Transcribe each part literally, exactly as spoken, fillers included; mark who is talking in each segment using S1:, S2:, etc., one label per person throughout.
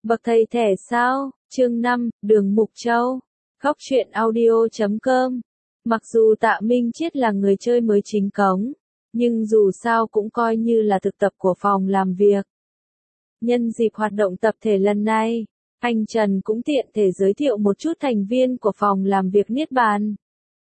S1: Bậc thầy thẻ sao? Chương năm, Đường Mục Châu. Góc truyện audio chấm com. Mặc dù Tạ Minh Chiết là người chơi mới chính cống, nhưng dù sao cũng coi như là thực tập của phòng làm việc. Nhân dịp hoạt động tập thể lần này, anh Trần cũng tiện thể giới thiệu một chút thành viên của phòng làm việc Niết Bàn.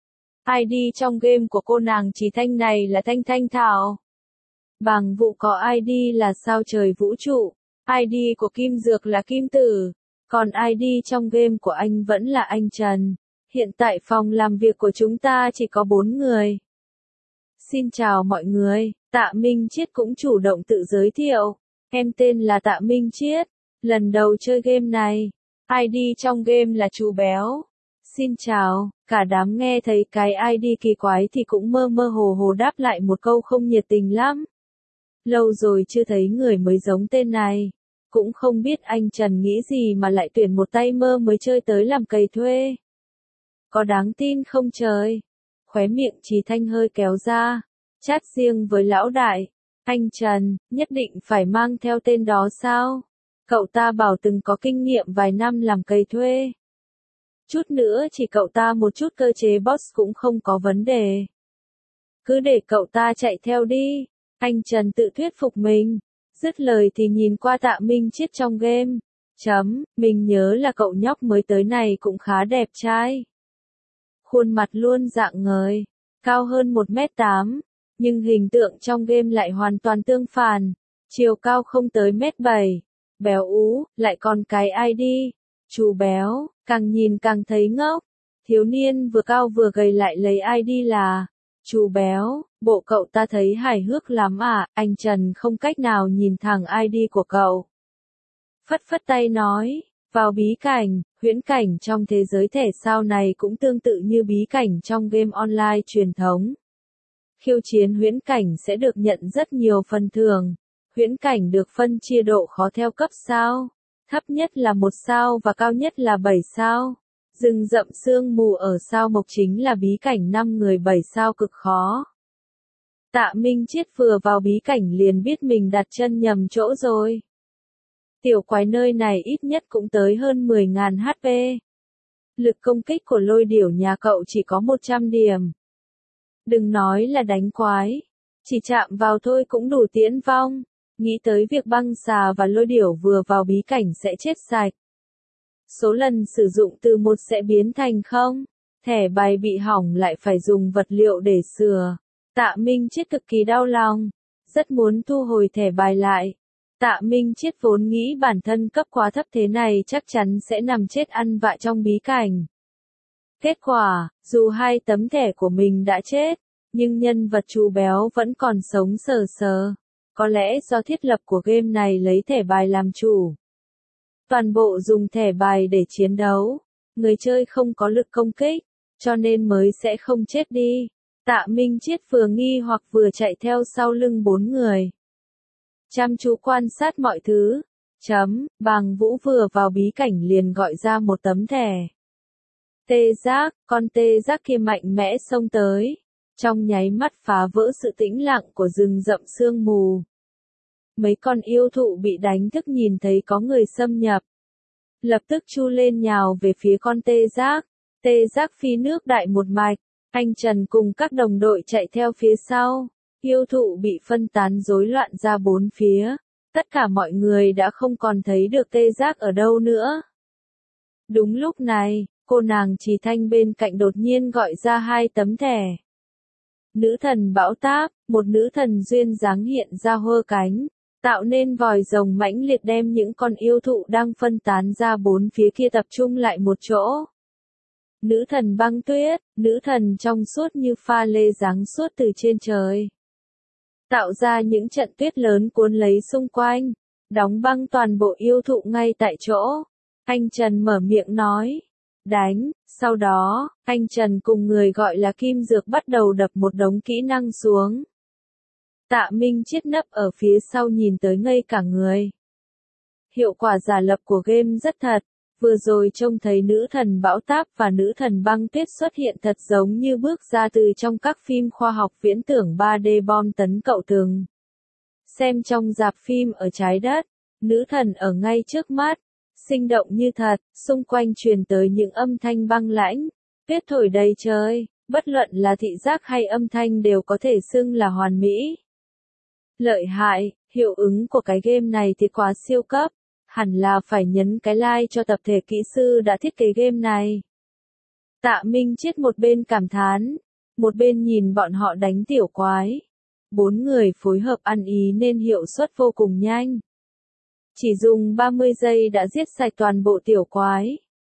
S1: i đê trong game của cô nàng Trì Thanh này là Thanh Thanh Thảo. Bảng vụ có i đê là Sao Trời Vũ Trụ, i đê của Kim Dược là Kim Tử, còn i đê trong game của anh vẫn là anh Trần. Hiện tại phòng làm việc của chúng ta chỉ có bốn người. Xin chào mọi người, Tạ Minh Chiết cũng chủ động tự giới thiệu. Em tên là Tạ Minh Chiết, lần đầu chơi game này. i đê trong game là Chú Béo. Xin chào, cả đám nghe thấy cái i đê kỳ quái thì cũng mơ mơ hồ hồ đáp lại một câu không nhiệt tình lắm. Lâu rồi chưa thấy người mới giống tên này. Cũng không biết anh Trần nghĩ gì mà lại tuyển một tay mơ mới chơi tới làm cày thuê. Có đáng tin không trời? Khóe miệng Trì Thanh hơi kéo ra. Chat riêng với lão đại. Anh Trần, nhất định phải mang theo tên đó sao? Cậu ta bảo từng có kinh nghiệm vài năm làm cày thuê. Chút nữa chỉ cậu ta một chút cơ chế boss cũng không có vấn đề. Cứ để cậu ta chạy theo đi. Anh Trần tự thuyết phục mình. Dứt lời thì nhìn qua Tạ Minh Chiết trong game. Chấm, mình nhớ là cậu nhóc mới tới này cũng khá đẹp trai. Khuôn mặt luôn rạng ngời, cao hơn một mét tám, nhưng hình tượng trong game lại hoàn toàn tương phản. Chiều cao không tới mét bảy, béo ú, lại còn cái i đê. Chú Béo, càng nhìn càng thấy ngốc. Thiếu niên vừa cao vừa gầy lại lấy i đê là Chú Béo, bộ cậu ta thấy hài hước lắm à? Anh Trần không cách nào nhìn thẳng i đê của cậu. Phất phất tay nói, vào bí cảnh, huyễn cảnh trong thế giới thể sao này cũng tương tự như bí cảnh trong game online truyền thống. Khiêu chiến huyễn cảnh sẽ được nhận rất nhiều phần thưởng. Huyễn cảnh được phân chia độ khó theo cấp sao. Thấp nhất là một sao và cao nhất là bảy sao. Rừng rậm sương mù ở sao Mộc chính là bí cảnh năm người bảy sao cực khó. Tạ Minh Chiết vừa vào bí cảnh liền biết mình đặt chân nhầm chỗ rồi. Tiểu quái nơi này ít nhất cũng tới hơn mười nghìn hát pê. Lực công kích của lôi điểu nhà cậu chỉ có một trăm điểm. Đừng nói là đánh quái, chỉ chạm vào thôi cũng đủ tiễn vong. Nghĩ tới việc băng xà và lôi điểu vừa vào bí cảnh sẽ chết sạch. Số lần sử dụng từ một sẽ biến thành không. Thẻ bài bị hỏng lại phải dùng vật liệu để sửa. Tạ Minh Chiết cực kỳ đau lòng. Rất muốn thu hồi thẻ bài lại. Tạ Minh Chiết vốn nghĩ bản thân cấp quá thấp thế này chắc chắn sẽ nằm chết ăn vạ trong bí cảnh. Kết quả, dù hai tấm thẻ của mình đã chết, nhưng nhân vật Chú Béo vẫn còn sống sờ sờ. Có lẽ do thiết lập của game này lấy thẻ bài làm chủ. Toàn bộ dùng thẻ bài để chiến đấu. Người chơi không có lực công kích, cho nên mới sẽ không chết đi. Tạ Minh Chiết vừa nghi hoặc vừa chạy theo sau lưng bốn người. Chăm chú quan sát mọi thứ. Chấm, Bàng Vũ vừa vào bí cảnh liền gọi ra một tấm thẻ. Tê giác, con tê giác kia mạnh mẽ xông tới. Trong nháy mắt phá vỡ sự tĩnh lặng của rừng rậm sương mù. Mấy con yêu thụ bị đánh thức nhìn thấy có người xâm nhập. Lập tức chu lên nhào về phía con tê giác. Tê giác phi nước đại một mạch. Anh Trần cùng các đồng đội chạy theo phía sau. Yêu thụ bị phân tán rối loạn ra bốn phía. Tất cả mọi người đã không còn thấy được tê giác ở đâu nữa. Đúng lúc này, cô nàng Trì Thanh bên cạnh đột nhiên gọi ra hai tấm thẻ. Nữ thần bão táp, một nữ thần duyên dáng hiện ra hơ cánh, tạo nên vòi rồng mãnh liệt đem những con yêu thụ đang phân tán ra bốn phía kia tập trung lại một chỗ. Nữ thần băng tuyết, nữ thần trong suốt như pha lê giáng suốt từ trên trời. Tạo ra những trận tuyết lớn cuốn lấy xung quanh, đóng băng toàn bộ yêu thụ ngay tại chỗ. Anh Trần mở miệng nói, đánh, sau đó, anh Trần cùng người gọi là Kim Dược bắt đầu đập một đống kỹ năng xuống. Tạ Minh Chiết nấp ở phía sau nhìn tới ngây cả người. Hiệu quả giả lập của game rất thật, vừa rồi trông thấy nữ thần bão táp và nữ thần băng tuyết xuất hiện thật giống như bước ra từ trong các phim khoa học viễn tưởng ba D bom tấn cậu từng xem trong rạp phim ở trái đất. Nữ thần ở ngay trước mắt, sinh động như thật, xung quanh truyền tới những âm thanh băng lãnh, tuyết thổi đầy trời, bất luận là thị giác hay âm thanh đều có thể xưng là hoàn mỹ. Lợi hại, hiệu ứng của cái game này thì quá siêu cấp, hẳn là phải nhấn cái like cho tập thể kỹ sư đã thiết kế game này. Tạ Minh Chiết một bên cảm thán, một bên nhìn bọn họ đánh tiểu quái. Bốn người phối hợp ăn ý nên hiệu suất vô cùng nhanh. Chỉ dùng ba mươi giây đã giết sạch toàn bộ tiểu quái.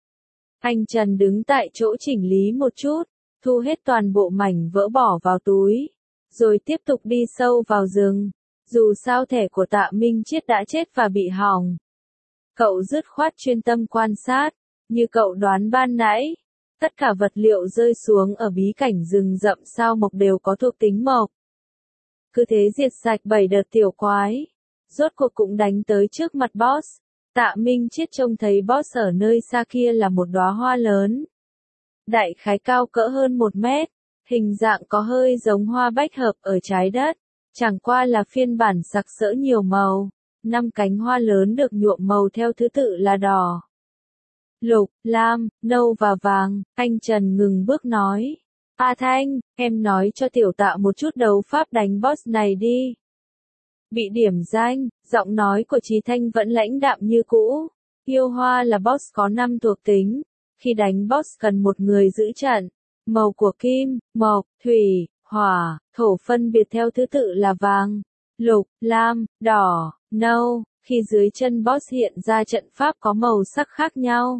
S1: Anh Trần đứng tại chỗ chỉnh lý một chút, thu hết toàn bộ mảnh vỡ bỏ vào túi, rồi tiếp tục đi sâu vào rừng. Dù sao thẻ của Tạ Minh Chiết đã chết và bị hỏng. Cậu dứt khoát chuyên tâm quan sát, như cậu đoán ban nãy. Tất cả vật liệu rơi xuống ở bí cảnh rừng rậm sao mộc đều có thuộc tính mộc. Cứ thế diệt sạch bảy đợt tiểu quái. Rốt cuộc cũng đánh tới trước mặt boss. Tạ Minh Chiết trông thấy boss ở nơi xa kia là một đóa hoa lớn. Đại khái cao cỡ hơn một mét, hình dạng có hơi giống hoa bách hợp ở trái đất. Chẳng qua là phiên bản sặc sỡ nhiều màu. Năm cánh hoa lớn được nhuộm màu theo thứ tự là đỏ, lục, lam, nâu và vàng. Anh Trần ngừng bước nói. A Thanh, em nói cho tiểu Tạ một chút đấu pháp đánh boss này đi. Bị điểm danh, giọng nói của Chí Thanh vẫn lãnh đạm như cũ. Yêu hoa là boss có năm thuộc tính. Khi đánh boss cần một người giữ trận. Màu của kim, mộc, thủy, hỏa, thổ phân biệt theo thứ tự là vàng, lục, lam, đỏ, nâu. Khi dưới chân boss hiện ra trận pháp có màu sắc khác nhau.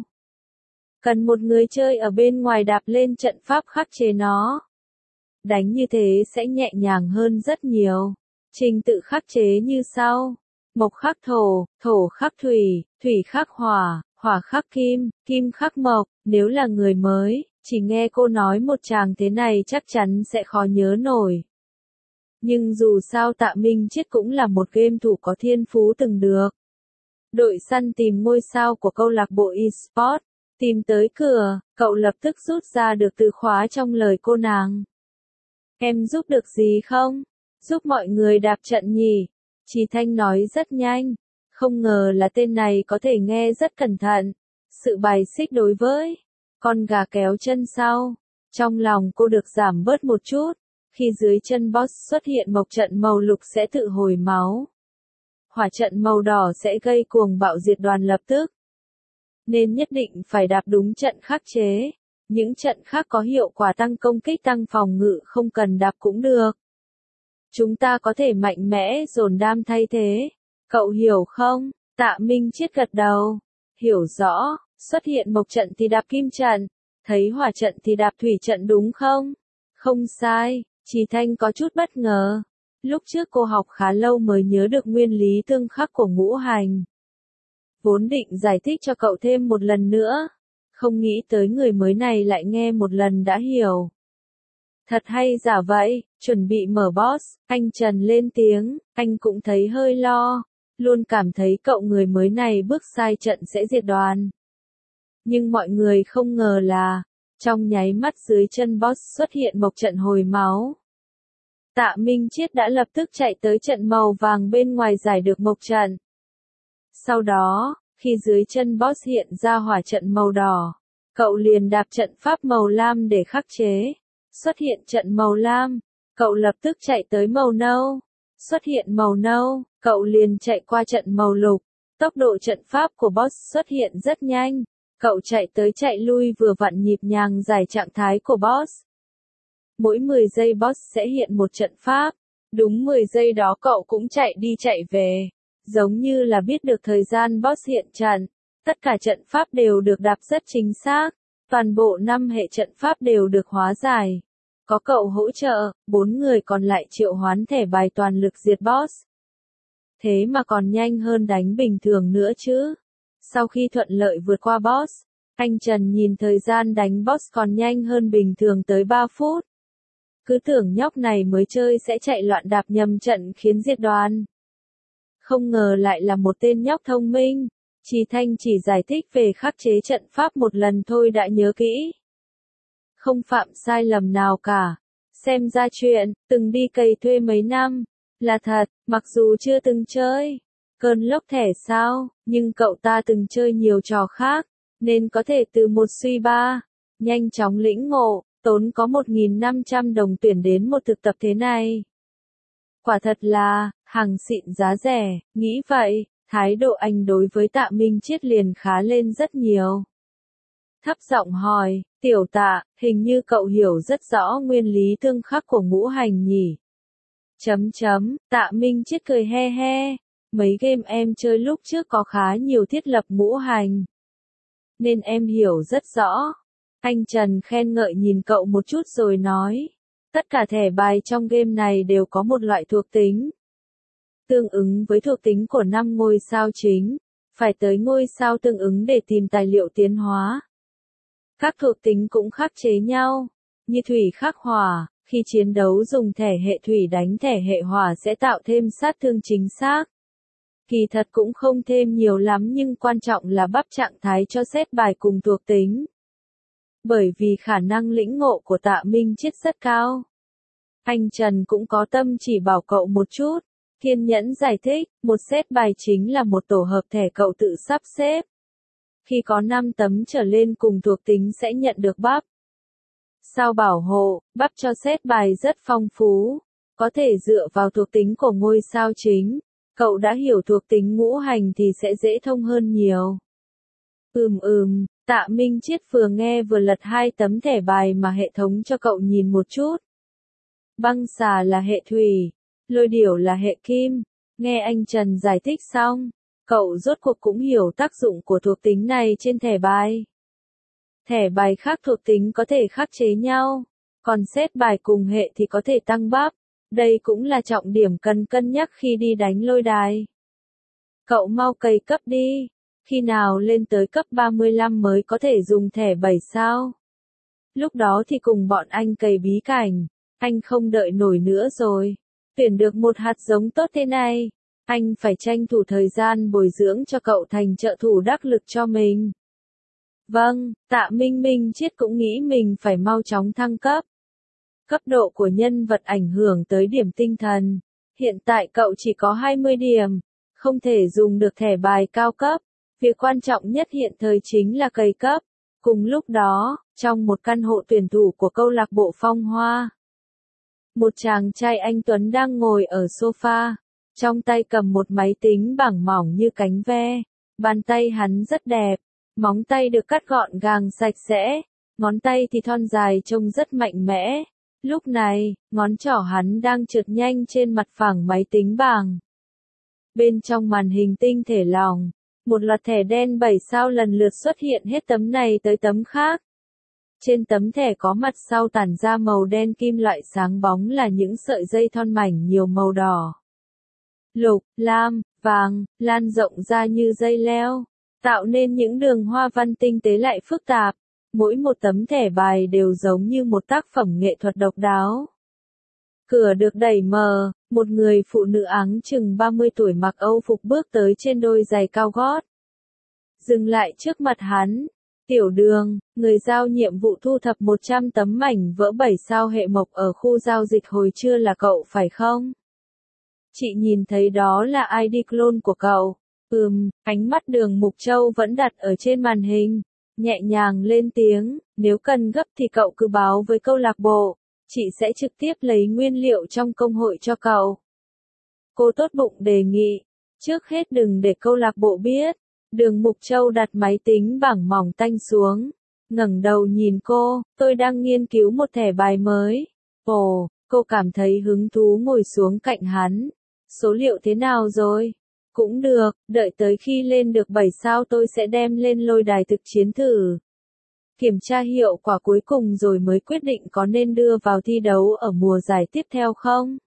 S1: Cần một người chơi ở bên ngoài đạp lên trận pháp khắc chế nó. Đánh như thế sẽ nhẹ nhàng hơn rất nhiều. Trình tự khắc chế như sau. Mộc khắc thổ, thổ khắc thủy, thủy khắc hỏa, hỏa khắc kim, kim khắc mộc. Nếu là người mới, chỉ nghe cô nói một tràng thế này chắc chắn sẽ khó nhớ nổi. Nhưng dù sao Tạ Minh Chiết cũng là một game thủ có thiên phú từng được. Đội săn tìm ngôi sao của câu lạc bộ eSport. Tìm tới cửa, cậu lập tức rút ra được từ khóa trong lời cô nàng. Em giúp được gì không? Giúp mọi người đạp trận nhỉ? Chí Thanh nói rất nhanh. Không ngờ là tên này có thể nghe rất cẩn thận. Sự bài xích đối với con gà kéo chân sau. Trong lòng cô được giảm bớt một chút. Khi dưới chân boss xuất hiện mộc trận màu lục sẽ tự hồi máu. Hỏa trận màu đỏ sẽ gây cuồng bạo diệt đoàn lập tức. Nên nhất định phải đạp đúng trận khắc chế. Những trận khác có hiệu quả tăng công kích tăng phòng ngự không cần đạp cũng được. Chúng ta có thể mạnh mẽ dồn đam thay thế. Cậu hiểu không? Tạ Minh Chiết gật đầu. Hiểu rõ, xuất hiện mộc trận thì đạp kim trận, thấy hỏa trận thì đạp thủy trận đúng không? Không sai, Chí Thanh có chút bất ngờ. Lúc trước cô học khá lâu mới nhớ được nguyên lý tương khắc của ngũ hành. Vốn định giải thích cho cậu thêm một lần nữa. Không nghĩ tới người mới này lại nghe một lần đã hiểu. Thật hay giả vậy, chuẩn bị mở boss, anh Trần lên tiếng, anh cũng thấy hơi lo. Luôn cảm thấy cậu người mới này bước sai trận sẽ diệt đoàn. Nhưng mọi người không ngờ là, trong nháy mắt dưới chân boss xuất hiện một trận hồi máu. Tạ Minh Chiết đã lập tức chạy tới trận màu vàng bên ngoài giải được mộc trận. Sau đó, khi dưới chân boss hiện ra hỏa trận màu đỏ, cậu liền đạp trận pháp màu lam để khắc chế. Xuất hiện trận màu lam, cậu lập tức chạy tới màu nâu. Xuất hiện màu nâu, cậu liền chạy qua trận màu lục. Tốc độ trận pháp của boss xuất hiện rất nhanh. Cậu chạy tới chạy lui vừa vặn nhịp nhàng giải trạng thái của boss. Mỗi mười giây boss sẽ hiện một trận pháp. Đúng mười giây đó cậu cũng chạy đi chạy về. Giống như là biết được thời gian boss hiện trận. Tất cả trận pháp đều được đạp rất chính xác. Toàn bộ năm hệ trận pháp đều được hóa giải. Có cậu hỗ trợ, bốn người còn lại triệu hoán thẻ bài toàn lực diệt boss. Thế mà còn nhanh hơn đánh bình thường nữa chứ. Sau khi thuận lợi vượt qua boss, anh Trần nhìn thời gian đánh boss còn nhanh hơn bình thường tới ba phút. Cứ tưởng nhóc này mới chơi sẽ chạy loạn đạp nhầm trận khiến diệt đoàn. Không ngờ lại là một tên nhóc thông minh. Chí Thanh chỉ giải thích về khắc chế trận pháp một lần thôi đã nhớ kỹ. Không phạm sai lầm nào cả. Xem ra chuyện, từng đi cày thuê mấy năm, là thật, mặc dù chưa từng chơi. cơn lốc thẻ sao, nhưng cậu ta từng chơi nhiều trò khác, nên có thể từ một suy ba, nhanh chóng lĩnh ngộ, tốn có một nghìn năm trăm đồng tuyển đến một thực tập thế này. Quả thật là, hàng xịn giá rẻ, nghĩ vậy, thái độ anh đối với Tạ Minh Chiết liền khá lên rất nhiều. Thấp giọng hỏi, tiểu Tạ, hình như cậu hiểu rất rõ nguyên lý tương khắc của ngũ hành nhỉ? Chấm chấm, Tạ Minh Chiết cười he he, mấy game em chơi lúc trước có khá nhiều thiết lập ngũ hành, nên em hiểu rất rõ. Anh Trần khen ngợi nhìn cậu một chút rồi nói, tất cả thẻ bài trong game này đều có một loại thuộc tính tương ứng với thuộc tính của năm ngôi sao chính, phải tới ngôi sao tương ứng để tìm tài liệu tiến hóa. Các thuộc tính cũng khắc chế nhau, như thủy khắc hỏa, khi chiến đấu dùng thẻ hệ thủy đánh thẻ hệ hỏa sẽ tạo thêm sát thương chính xác. Kỳ thật cũng không thêm nhiều lắm nhưng quan trọng là bắp trạng thái cho set bài cùng thuộc tính. Bởi vì khả năng lĩnh ngộ của Tạ Minh Chiết rất cao. Anh Trần cũng có tâm chỉ bảo cậu một chút, kiên nhẫn giải thích, một set bài chính là một tổ hợp thẻ cậu tự sắp xếp. Khi có năm tấm trở lên cùng thuộc tính sẽ nhận được bắp. Sao bảo hộ, bắp cho set bài rất phong phú, có thể dựa vào thuộc tính của ngôi sao chính. Cậu đã hiểu thuộc tính ngũ hành thì sẽ dễ thông hơn nhiều. Ừm ừm, Tạ Minh Chiết vừa nghe vừa lật hai tấm thẻ bài mà hệ thống cho cậu nhìn một chút. Băng xà là hệ thủy, lôi điểu là hệ kim. Nghe anh Trần giải thích xong, cậu rốt cuộc cũng hiểu tác dụng của thuộc tính này trên thẻ bài. Thẻ bài khác thuộc tính có thể khắc chế nhau, còn set bài cùng hệ thì có thể tăng bắp. Đây cũng là trọng điểm cần cân nhắc khi đi đánh lôi đài. Cậu mau cày cấp đi, khi nào lên tới cấp ba mươi lăm mới có thể dùng thẻ bảy sao. Lúc đó thì cùng bọn anh cày bí cảnh, anh không đợi nổi nữa rồi. Tuyển được một hạt giống tốt thế này, anh phải tranh thủ thời gian bồi dưỡng cho cậu thành trợ thủ đắc lực cho mình. Vâng, Tạ Minh Minh Chiết cũng nghĩ mình phải mau chóng thăng cấp. Cấp độ của nhân vật ảnh hưởng tới điểm tinh thần. Hiện tại cậu chỉ có hai mươi điểm, không thể dùng được thẻ bài cao cấp. Việc quan trọng nhất hiện thời chính là cày cấp. Cùng lúc đó, trong một căn hộ tuyển thủ của câu lạc bộ Phong Hoa, một chàng trai anh tuấn đang ngồi ở sofa, trong tay cầm một máy tính bảng mỏng như cánh ve. Bàn tay hắn rất đẹp, móng tay được cắt gọn gàng sạch sẽ, ngón tay thì thon dài trông rất mạnh mẽ. Lúc này, ngón trỏ hắn đang trượt nhanh trên mặt phẳng máy tính bảng. Bên trong màn hình tinh thể lỏng, một loạt thẻ đen bảy sao lần lượt xuất hiện hết tấm này tới tấm khác. Trên tấm thẻ có mặt sau tản ra màu đen kim loại sáng bóng là những sợi dây thon mảnh nhiều màu đỏ, lục, lam, vàng, lan rộng ra như dây leo, tạo nên những đường hoa văn tinh tế lại phức tạp. Mỗi một tấm thẻ bài đều giống như một tác phẩm nghệ thuật độc đáo. Cửa được đẩy mở, một người phụ nữ áng chừng ba mươi tuổi mặc âu phục bước tới trên đôi giày cao gót. Dừng lại trước mặt hắn. Tiểu Đường, người giao nhiệm vụ thu thập một trăm tấm mảnh vỡ bảy sao hệ mộc ở khu giao dịch hồi trưa là cậu phải không? Chị nhìn thấy đó là i đê clone của cậu. Ừm, ánh mắt Đường Mục Châu vẫn đặt ở trên màn hình. Nhẹ nhàng lên tiếng, nếu cần gấp thì cậu cứ báo với câu lạc bộ, chị sẽ trực tiếp lấy nguyên liệu trong công hội cho cậu. Cô tốt bụng đề nghị, trước hết đừng để câu lạc bộ biết. Đường Mục Châu đặt máy tính bảng mỏng tanh xuống, ngẩng đầu nhìn cô, tôi đang nghiên cứu một thẻ bài mới. Ồ, cô cảm thấy hứng thú ngồi xuống cạnh hắn. Số liệu thế nào rồi? Cũng được, đợi tới khi lên được bảy sao tôi sẽ đem lên lôi đài thực chiến thử. Kiểm tra hiệu quả cuối cùng rồi mới quyết định có nên đưa vào thi đấu ở mùa giải tiếp theo không.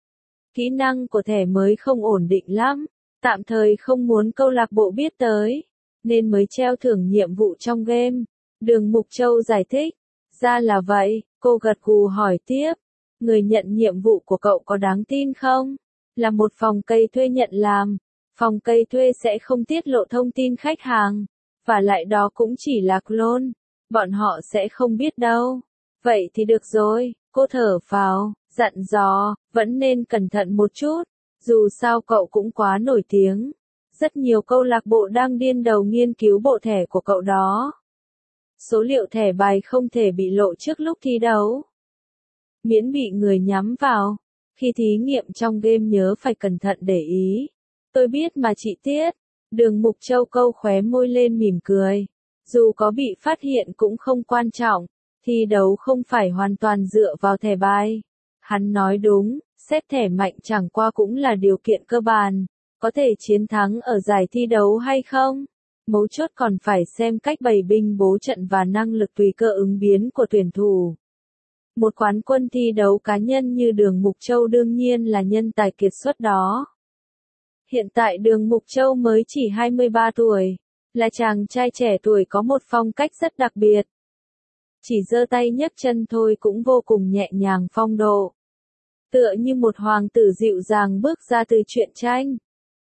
S1: Kỹ năng của thẻ mới không ổn định lắm, tạm thời không muốn câu lạc bộ biết tới, nên mới treo thưởng nhiệm vụ trong game. Đường Mục Châu giải thích, ra là vậy, cô gật gù hỏi tiếp, người nhận nhiệm vụ của cậu có đáng tin không? Là một phòng cây thuê nhận làm. Phòng cây thuê sẽ không tiết lộ thông tin khách hàng, và lại đó cũng chỉ là clone, bọn họ sẽ không biết đâu. Vậy thì được rồi, cô thở phào, dặn dò, vẫn nên cẩn thận một chút, dù sao cậu cũng quá nổi tiếng. Rất nhiều câu lạc bộ đang điên đầu nghiên cứu bộ thẻ của cậu đó. Số liệu thẻ bài không thể bị lộ trước lúc thi đấu. Miễn bị người nhắm vào. Khi thí nghiệm trong game nhớ phải cẩn thận để ý. Tôi biết mà chị Tiết. Đường Mục Châu câu khóe môi lên mỉm cười. Dù có bị phát hiện cũng không quan trọng. Thi đấu không phải hoàn toàn dựa vào thẻ bài. Hắn nói đúng, xét thẻ mạnh chẳng qua cũng là điều kiện cơ bản. Có thể chiến thắng ở giải thi đấu hay không? Mấu chốt còn phải xem cách bày binh bố trận và năng lực tùy cơ ứng biến của tuyển thủ. Một quán quân thi đấu cá nhân như Đường Mục Châu đương nhiên là nhân tài kiệt xuất đó. Hiện tại Đường Mục Châu mới chỉ hai mươi ba tuổi, là chàng trai trẻ tuổi có một phong cách rất đặc biệt. Chỉ giơ tay nhấc chân thôi cũng vô cùng nhẹ nhàng phong độ. Tựa như một hoàng tử dịu dàng bước ra từ truyện tranh.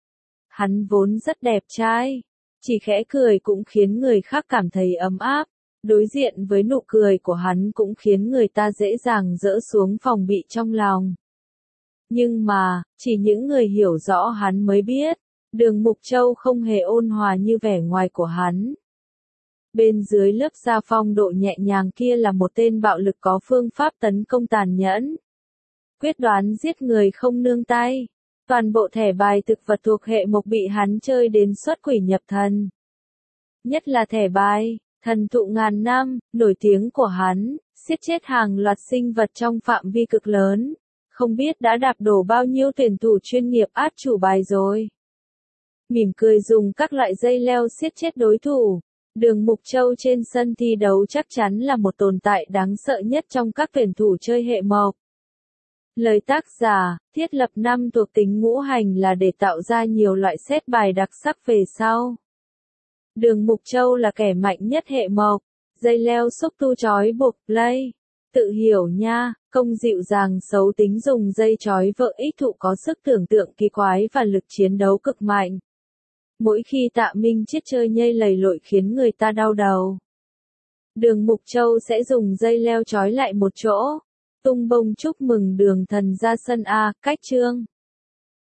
S1: Hắn vốn rất đẹp trai, chỉ khẽ cười cũng khiến người khác cảm thấy ấm áp. Đối diện với nụ cười của hắn cũng khiến người ta dễ dàng dỡ xuống phòng bị trong lòng. Nhưng mà, chỉ những người hiểu rõ hắn mới biết, Đường Mục Châu không hề ôn hòa như vẻ ngoài của hắn. Bên dưới lớp da phong độ nhẹ nhàng kia là một tên bạo lực có phương pháp tấn công tàn nhẫn. Quyết đoán giết người không nương tay. Toàn bộ thẻ bài thực vật thuộc hệ mộc bị hắn chơi đến xuất quỷ nhập thần. Nhất là thẻ bài, thần thụ ngàn năm, nổi tiếng của hắn, giết chết hàng loạt sinh vật trong phạm vi cực lớn. Không biết đã đạp đổ bao nhiêu tuyển thủ chuyên nghiệp át chủ bài rồi. Mỉm cười dùng các loại dây leo giết chết đối thủ. Đường Mục Châu trên sân thi đấu chắc chắn là một tồn tại đáng sợ nhất trong các tuyển thủ chơi hệ mộc. Lời tác giả, thiết lập năm thuộc tính ngũ hành là để tạo ra nhiều loại set bài đặc sắc về sau. Đường Mục Châu là kẻ mạnh nhất hệ mộc, dây leo xúc tu chói buộc play. Tự hiểu nha, công dịu dàng xấu tính dùng dây chói vợ ích thụ có sức tưởng tượng kỳ quái và lực chiến đấu cực mạnh. Mỗi khi Tạ Minh Chiết chơi nhây lầy lội khiến người ta đau đầu. Đường Mục Châu sẽ dùng dây leo chói lại một chỗ. Tung bông chúc mừng Đường Thần ra sân A, cách chương.